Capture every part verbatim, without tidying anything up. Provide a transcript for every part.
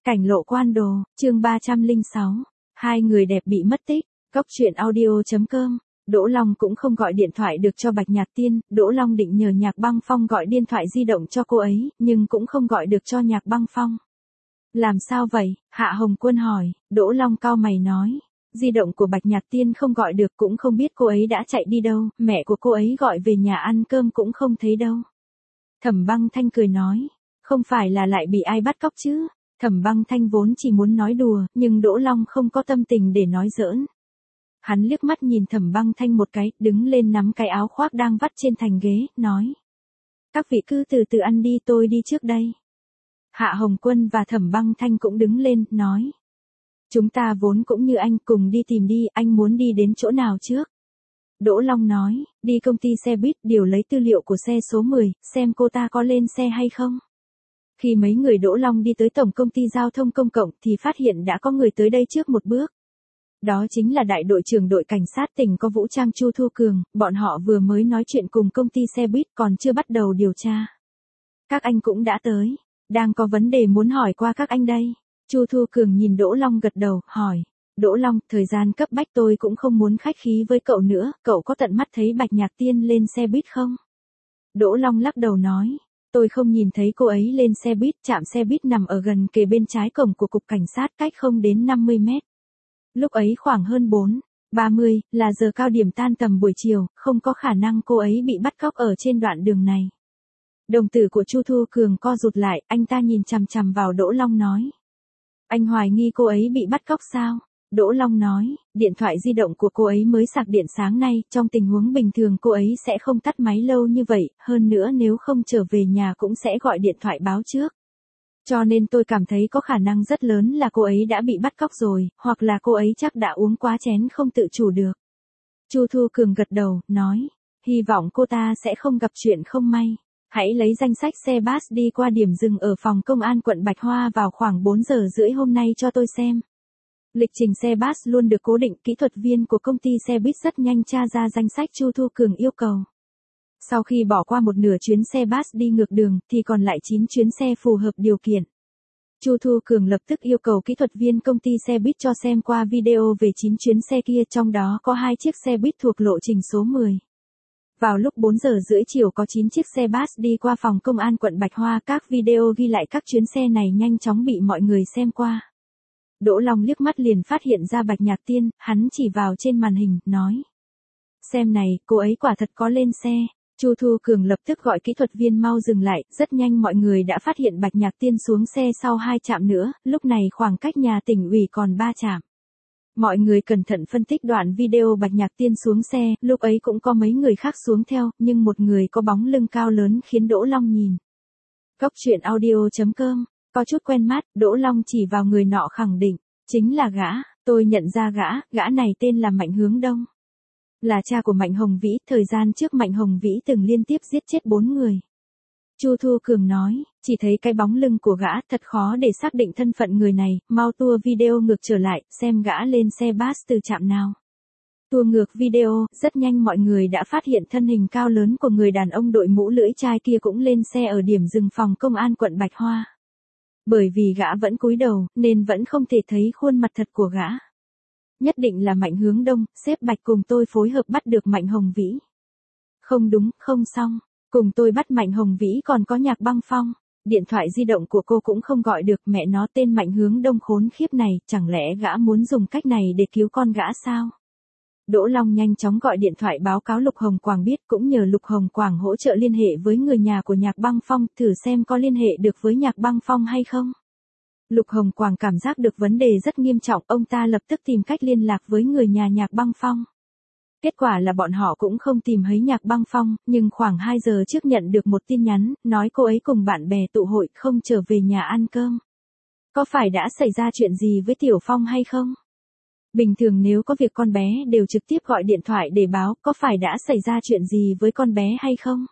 Cảnh lộ quan đồ, chương ba trăm lẻ sáu. Hai người đẹp bị mất tích. Cốc truyện audio chấm com. Đỗ Long cũng không gọi điện thoại được cho Bạch Nhạc Tiên, Đỗ Long định nhờ Nhạc Băng Phong gọi điện thoại di động cho cô ấy, nhưng cũng không gọi được cho Nhạc Băng Phong. Làm sao vậy? Hạ Hồng Quân hỏi. Đỗ Long cau mày nói. Di động của Bạch Nhạc Tiên không gọi được, cũng không biết cô ấy đã chạy đi đâu, mẹ của cô ấy gọi về nhà ăn cơm cũng không thấy đâu. Thẩm Băng Thanh cười nói. Không phải là lại bị ai bắt cóc chứ? Thẩm Băng Thanh vốn chỉ muốn nói đùa, nhưng Đỗ Long không có tâm tình để nói giỡn. Hắn liếc mắt nhìn Thẩm Băng Thanh một cái, đứng lên nắm cái áo khoác đang vắt trên thành ghế, nói. Các vị cứ từ từ ăn đi, tôi đi trước đây. Hạ Hồng Quân và Thẩm Băng Thanh cũng đứng lên, nói. Chúng ta vốn cũng như anh, cùng đi tìm đi, anh muốn đi đến chỗ nào trước? Đỗ Long nói, đi công ty xe buýt, điều lấy tư liệu của xe số mười, xem cô ta có lên xe hay không. Khi mấy người Đỗ Long đi tới tổng công ty giao thông công cộng thì phát hiện đã có người tới đây trước một bước. Đó chính là đại đội trưởng đội cảnh sát tỉnh có vũ trang Chu Thu Cường, bọn họ vừa mới nói chuyện cùng công ty xe buýt còn chưa bắt đầu điều tra. Các anh cũng đã tới, đang có vấn đề muốn hỏi qua các anh đây. Chu Thu Cường nhìn Đỗ Long gật đầu, hỏi. Đỗ Long, thời gian cấp bách tôi cũng không muốn khách khí với cậu nữa, cậu có tận mắt thấy Bạch Nhạc Tiên lên xe buýt không? Đỗ Long lắc đầu nói. Tôi không nhìn thấy cô ấy lên xe buýt, trạm xe buýt nằm ở gần kề bên trái cổng của cục cảnh sát cách không đến năm mươi mét. Lúc ấy khoảng hơn bốn, ba mươi, là giờ cao điểm tan tầm buổi chiều, không có khả năng cô ấy bị bắt cóc ở trên đoạn đường này. Đồng tử của Chu Thu Cường co rụt lại, anh ta nhìn chằm chằm vào Đỗ Long nói. Anh hoài nghi cô ấy bị bắt cóc sao? Đỗ Long nói, điện thoại di động của cô ấy mới sạc điện sáng nay, trong tình huống bình thường cô ấy sẽ không tắt máy lâu như vậy, hơn nữa nếu không trở về nhà cũng sẽ gọi điện thoại báo trước. Cho nên tôi cảm thấy có khả năng rất lớn là cô ấy đã bị bắt cóc rồi, hoặc là cô ấy chắc đã uống quá chén không tự chủ được. Chu Thu Cường gật đầu, nói, hy vọng cô ta sẽ không gặp chuyện không may. Hãy lấy danh sách xe bus đi qua điểm dừng ở phòng công an quận Bạch Hoa vào khoảng bốn giờ rưỡi hôm nay cho tôi xem. Lịch trình xe bus luôn được cố định, kỹ thuật viên của công ty xe buýt rất nhanh tra ra danh sách Chu Thu Cường yêu cầu. Sau khi bỏ qua một nửa chuyến xe bus đi ngược đường, thì còn lại chín chuyến xe phù hợp điều kiện. Chu Thu Cường lập tức yêu cầu kỹ thuật viên công ty xe buýt cho xem qua video về chín chuyến xe kia, trong đó có hai chiếc xe buýt thuộc lộ trình số mười. Vào lúc bốn giờ rưỡi chiều có chín chiếc xe bus đi qua phòng công an quận Bạch Hoa, các video ghi lại các chuyến xe này nhanh chóng bị mọi người xem qua. Đỗ Long liếc mắt liền phát hiện ra Bạch Nhạc Tiên, hắn chỉ vào trên màn hình, nói. Xem này, cô ấy quả thật có lên xe. Chu Thu Cường lập tức gọi kỹ thuật viên mau dừng lại, rất nhanh mọi người đã phát hiện Bạch Nhạc Tiên xuống xe sau hai trạm nữa, lúc này khoảng cách nhà tỉnh ủy còn ba trạm. Mọi người cẩn thận phân tích đoạn video Bạch Nhạc Tiên xuống xe, lúc ấy cũng có mấy người khác xuống theo, nhưng một người có bóng lưng cao lớn khiến Đỗ Long nhìn. Cốc truyện audio chấm com. Có chút quen mắt, Đỗ Long chỉ vào người nọ khẳng định, chính là gã, tôi nhận ra gã, gã này tên là Mạnh Hướng Đông. Là cha của Mạnh Hồng Vĩ, thời gian trước Mạnh Hồng Vĩ từng liên tiếp giết chết bốn người. Chu Thu Cường nói, chỉ thấy cái bóng lưng của gã, thật khó để xác định thân phận người này, mau tua video ngược trở lại, xem gã lên xe bus từ trạm nào. Tua ngược video, rất nhanh mọi người đã phát hiện thân hình cao lớn của người đàn ông đội mũ lưỡi chai kia cũng lên xe ở điểm dừng phòng công an quận Bạch Hoa. Bởi vì gã vẫn cúi đầu, nên vẫn không thể thấy khuôn mặt thật của gã. Nhất định là Mạnh Hướng Đông, sếp Bạch cùng tôi phối hợp bắt được Mạnh Hồng Vĩ. Không đúng, không xong, cùng tôi bắt Mạnh Hồng Vĩ còn có Nhạc Băng Phong. Điện thoại di động của cô cũng không gọi được, mẹ nó tên Mạnh Hướng Đông khốn khiếp này, chẳng lẽ gã muốn dùng cách này để cứu con gã sao? Đỗ Long nhanh chóng gọi điện thoại báo cáo Lục Hồng Quảng biết, cũng nhờ Lục Hồng Quảng hỗ trợ liên hệ với người nhà của Nhạc Băng Phong, thử xem có liên hệ được với Nhạc Băng Phong hay không. Lục Hồng Quảng cảm giác được vấn đề rất nghiêm trọng, ông ta lập tức tìm cách liên lạc với người nhà Nhạc Băng Phong. Kết quả là bọn họ cũng không tìm thấy Nhạc Băng Phong, nhưng khoảng hai giờ trước nhận được một tin nhắn, nói cô ấy cùng bạn bè tụ hội, không trở về nhà ăn cơm. Có phải đã xảy ra chuyện gì với Tiểu Phong hay không? Bình thường nếu có việc con bé đều trực tiếp gọi điện thoại để báo, có phải đã xảy ra chuyện gì với con bé hay không?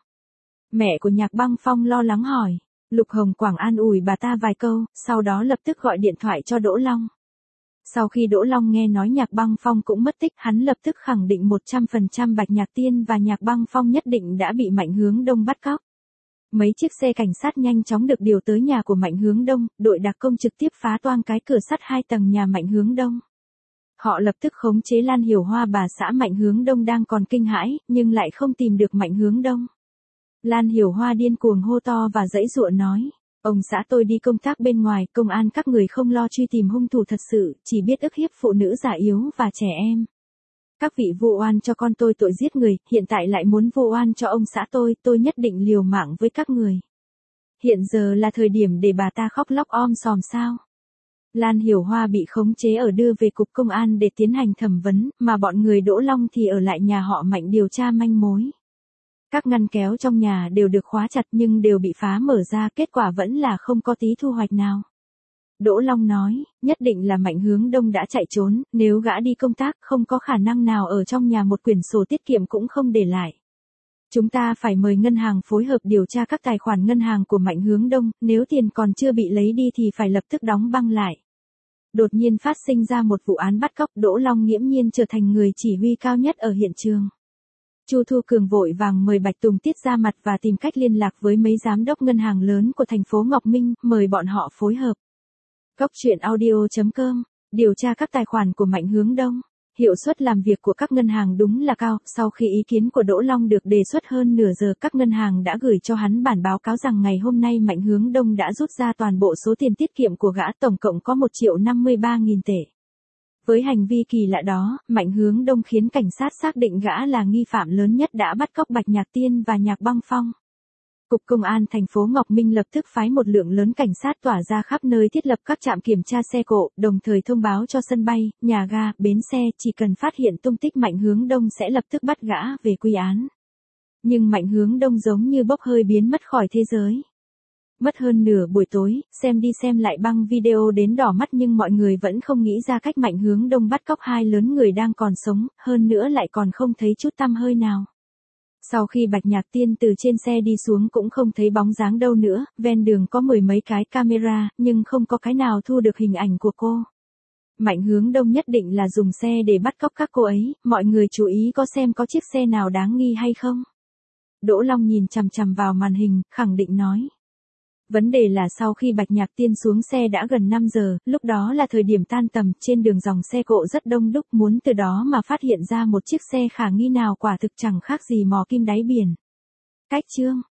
Mẹ của Nhạc Băng Phong lo lắng hỏi. Lục Hồng Quảng an ủi bà ta vài câu, sau đó lập tức gọi điện thoại cho Đỗ Long. Sau khi Đỗ Long nghe nói Nhạc Băng Phong cũng mất tích, hắn lập tức khẳng định một trăm phần trăm Bạch Nhạc Tiên và Nhạc Băng Phong nhất định đã bị Mạnh Hướng Đông bắt cóc. Mấy chiếc xe cảnh sát nhanh chóng được điều tới nhà của Mạnh Hướng Đông, đội đặc công trực tiếp phá toang cái cửa sắt hai tầng nhà Mạnh Hướng Đông. Họ lập tức khống chế Lan Hiểu Hoa, bà xã Mạnh Hướng Đông đang còn kinh hãi, nhưng lại không tìm được Mạnh Hướng Đông. Lan Hiểu Hoa điên cuồng hô to và giãy giụa nói, ông xã tôi đi công tác bên ngoài, công an các người không lo truy tìm hung thủ thật sự, chỉ biết ức hiếp phụ nữ già yếu và trẻ em. Các vị vu oan cho con tôi tội giết người, hiện tại lại muốn vu oan cho ông xã tôi, tôi nhất định liều mạng với các người. Hiện giờ là thời điểm để bà ta khóc lóc om sòm sao? Lan Hiểu Hoa bị khống chế ở đưa về cục công an để tiến hành thẩm vấn, mà bọn người Đỗ Long thì ở lại nhà họ Mạnh điều tra manh mối. Các ngăn kéo trong nhà đều được khóa chặt nhưng đều bị phá mở ra, kết quả vẫn là không có tí thu hoạch nào. Đỗ Long nói, nhất định là Mạnh Hướng Đông đã chạy trốn, nếu gã đi công tác không có khả năng nào ở trong nhà một quyển sổ tiết kiệm cũng không để lại. Chúng ta phải mời ngân hàng phối hợp điều tra các tài khoản ngân hàng của Mạnh Hướng Đông, nếu tiền còn chưa bị lấy đi thì phải lập tức đóng băng lại. Đột nhiên phát sinh ra một vụ án bắt cóc, Đỗ Long nghiễm nhiên trở thành người chỉ huy cao nhất ở hiện trường. Chu Thu Cường vội vàng mời Bạch Tùng Tiết ra mặt và tìm cách liên lạc với mấy giám đốc ngân hàng lớn của thành phố Ngọc Minh, mời bọn họ phối hợp. Góc truyện audio chấm com, điều tra các tài khoản của Mạnh Hướng Đông. Hiệu suất làm việc của các ngân hàng đúng là cao, sau khi ý kiến của Đỗ Long được đề xuất hơn nửa giờ, các ngân hàng đã gửi cho hắn bản báo cáo rằng ngày hôm nay Mạnh Hướng Đông đã rút ra toàn bộ số tiền tiết kiệm của gã, tổng cộng có một triệu năm mươi ba nghìn tệ. Với hành vi kỳ lạ đó, Mạnh Hướng Đông khiến cảnh sát xác định gã là nghi phạm lớn nhất đã bắt cóc Bạch Nhạc Tiên và Nhạc Băng Phong. Cục Công an thành phố Ngọc Minh lập tức phái một lượng lớn cảnh sát tỏa ra khắp nơi, thiết lập các trạm kiểm tra xe cộ, đồng thời thông báo cho sân bay, nhà ga, bến xe, chỉ cần phát hiện tung tích Mạnh Hướng Đông sẽ lập tức bắt gã về quy án. Nhưng Mạnh Hướng Đông giống như bốc hơi biến mất khỏi thế giới. Mất hơn nửa buổi tối, xem đi xem lại băng video đến đỏ mắt nhưng mọi người vẫn không nghĩ ra cách Mạnh Hướng Đông bắt cóc hai lớn người đang còn sống, hơn nữa lại còn không thấy chút tăm hơi nào. Sau khi Bạch Nhạc Tiên từ trên xe đi xuống cũng không thấy bóng dáng đâu nữa, ven đường có mười mấy cái camera, nhưng không có cái nào thu được hình ảnh của cô. Mạnh Hướng Đông nhất định là dùng xe để bắt cóc các cô ấy, mọi người chú ý có xem có chiếc xe nào đáng nghi hay không? Đỗ Long nhìn chằm chằm vào màn hình, khẳng định nói. Vấn đề là sau khi Bạch Nhạc Tiên xuống xe đã gần năm giờ, lúc đó là thời điểm tan tầm, trên đường dòng xe cộ rất đông đúc, muốn từ đó mà phát hiện ra một chiếc xe khả nghi nào quả thực chẳng khác gì mò kim đáy biển. Cách chương